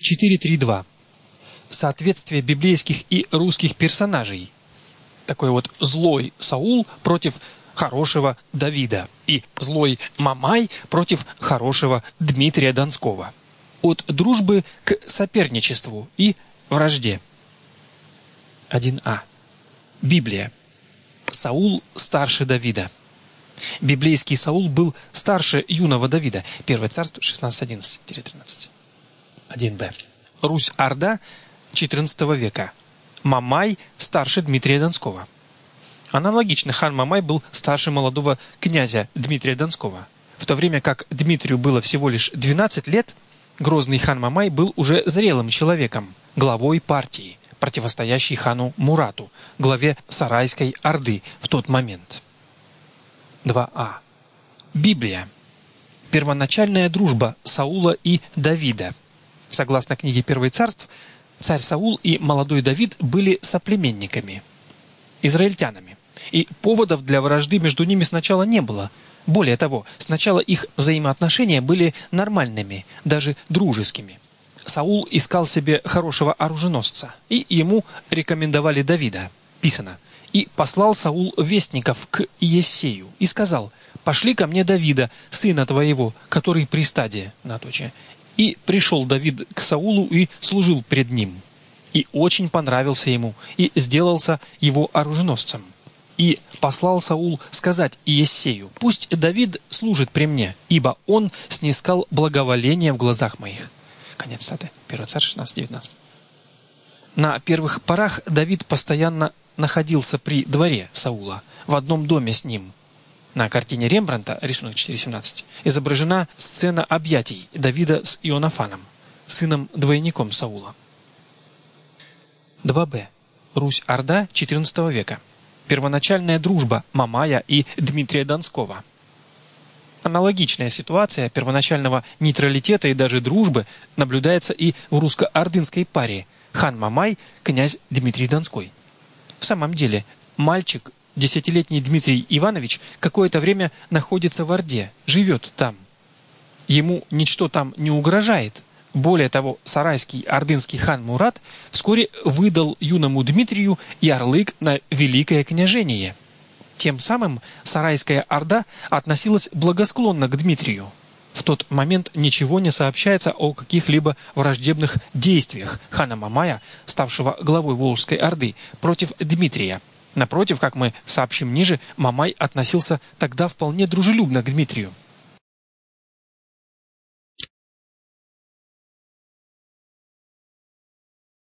4.3.2. Соответствие библейских и русских персонажей. Такой вот злой Саул против хорошего Давида и злой Мамай против хорошего Дмитрия Донского. От дружбы к соперничеству и вражде. 1а. Библия. Саул старше Давида. Библейский Саул был старше юного Давида. 1 Царств 16:11-13. 1б. Русь-Орда 14 века. Мамай старше Дмитрия Донского. Аналогично, хан Мамай был старше молодого князя Дмитрия Донского. В то время как Дмитрию было всего лишь 12 лет, грозный хан Мамай был уже зрелым человеком, главой партии, противостоящей хану Мурату, главе Сарайской Орды в тот момент. 2а. Библия. Первоначальная дружба Саула и Давида. Согласно книге «Первое царств», царь Саул и молодой Давид были соплеменниками, израильтянами, и поводов для вражды между ними сначала не было. Более того, сначала их взаимоотношения были нормальными, даже дружескими. Саул искал себе хорошего оруженосца, и ему рекомендовали Давида. Писано: «И послал Саул вестников к Иессею, и сказал: пошли ко мне Давида, сына твоего, который при стаде». И пришел Давид к Саулу и служил пред ним. И очень понравился ему, и сделался его оруженосцем. И послал Саул сказать Иессею: пусть Давид служит при мне, ибо он снискал благоволение в глазах моих. Конец цитаты. 1 Царь 16:19. На первых порах Давид постоянно находился при дворе Саула, в одном доме с ним. На картине Рембрандта, рисунок 4.17, изображена сцена объятий Давида с Ионафаном, сыном-двойником Саула. 2б. Русь-Орда 14 века. Первоначальная дружба Мамая и Дмитрия Донского. Аналогичная ситуация первоначального нейтралитета и даже дружбы наблюдается и в русско-ордынской паре хан Мамай, князь Дмитрий Донской. В самом деле, мальчик, 10-летний Дмитрий Иванович, какое-то время находится в Орде, живет там. Ему ничто там не угрожает. Более того, сарайский ордынский хан Мурат вскоре выдал юному Дмитрию ярлык на великое княжение. Тем самым Сарайская Орда относилась благосклонно к Дмитрию. В тот момент ничего не сообщается о каких-либо враждебных действиях хана Мамая, ставшего главой Волжской Орды, против Дмитрия. Напротив, как мы сообщим ниже, Мамай относился тогда вполне дружелюбно к Дмитрию.